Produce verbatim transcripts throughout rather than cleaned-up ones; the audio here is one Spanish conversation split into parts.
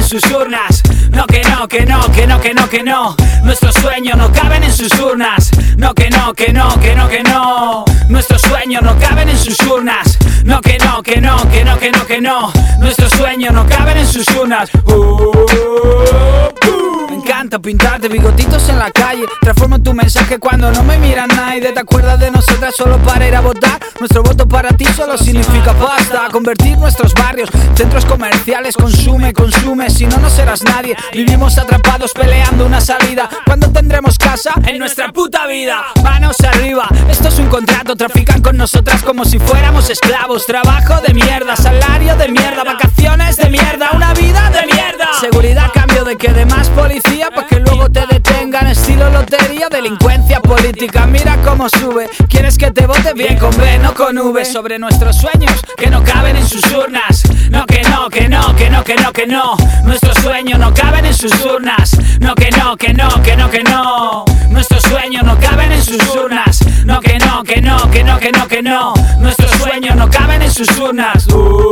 sus urnas. No que no, que no, que no, que no, que no. Nuestros sueños no caben en sus urnas. No que no, que no, que no, que no. Nuestros sueños no caben en sus urnas. No que no, que no, que no, que no, que no. Nuestros sueños no caben en sus urnas. uh, uh. Me encanta pintarte bigotitos en la calle. Transformo tu mensaje cuando no me mira nadie. ¿Te acuerdas de nosotras solo para ir a votar? Nuestro voto para ti solo significa pasta. Convertir nuestros barrios, centros comerciales. Consume, consume, si no, no serás nadie. Vivimos atrapados peleando una salida. ¿Cuándo tendremos casa? En nuestra puta vida. Manos arriba, esto es un contrato. Trafican con nosotras como si fuéramos esclavos. Trabajo de mierda, salario de mierda, vacaciones de mierda, una vida de mierda. Seguridad a cambio de que dé más policía, pa' que luego te detengan, estilo lotería. Delincuencia política, mira cómo sube. ¿Quieres que te vote? Bien con B, no con V. Sobre nuestros sueños que no caben en sus urnas. No que no, que no, que no, que no, que no. Nuestros sueños no caben en sus urnas. No que no, que no, que no, que no. Nuestros sueños no caben en sus urnas. No que no, que no, que no, que no, que no. Nuestros sueños no caben en sus urnas. uh,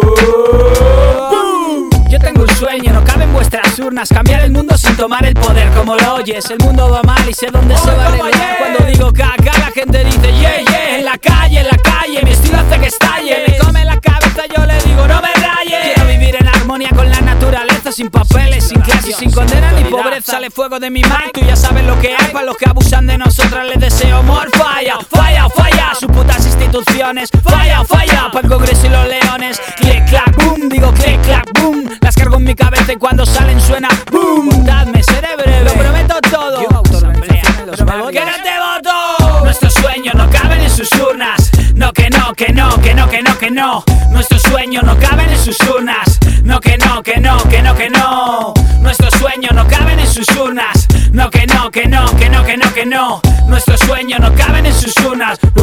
Yo tengo un sueño, no cabe en vuestras urnas. Cambiar el mundo sin tomar el poder, como lo oyes. El mundo va mal y sé dónde se va a arreglar. Cuando digo caca, la gente dice yeah, yeah. En la calle, en la calle, mi estilo hace que estalle. Me come la cabeza, yo le digo no me rayes. Quiero vivir en armonía con la naturaleza, sin papeles, sin clases, sin condena ni pobreza. Sale fuego de mi mind, tú ya sabes lo que hay. Para los que abusan de nosotras les deseo more. Falla, falla, falla, sus putas instituciones. Falla, falla, para el Congreso y los leones. Click, clack, boom, digo click, clack, boom. Las cargo en mi cabeza y cuando salen suena boom. Dadme, seré breve, lo prometo todo. Yo autoasamblea, que no te voto. Nuestros sueños no caben en sus urnas. No que no, que no, que no, que no, que no. Nuestros sueños no caben en sus urnas. No que no, que no, que no, que no. Nuestros sueños no caben en sus urnas. No que no, que no, que no, que no, que no. Nuestros sueños no caben en sus urnas. uh,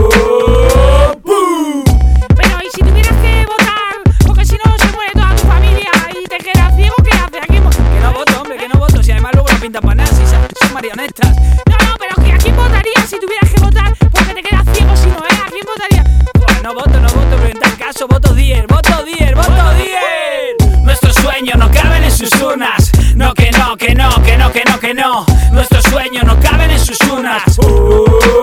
uh. Pero ¿y si tuvieras que votar? Porque si no se muere toda tu familia y te quedas ciego, ¿qué haces? ¿A quién votas? Que no voto, hombre, que no voto. Si además luego no pintan para nada, si son marionetas. No, no, pero que ¿a quién votarías si tuvieras que votar? Porque te quedas ciego si no, ¿eh? ¿A quién votarías? Pues no voto, no voto, pero en tal caso voto diez, voto diez, voto diez. Nuestros sueños no caben en sus urnas. No que no, que no, que no, que no, que no. Nuestros sueños no caben en sus urnas. uh,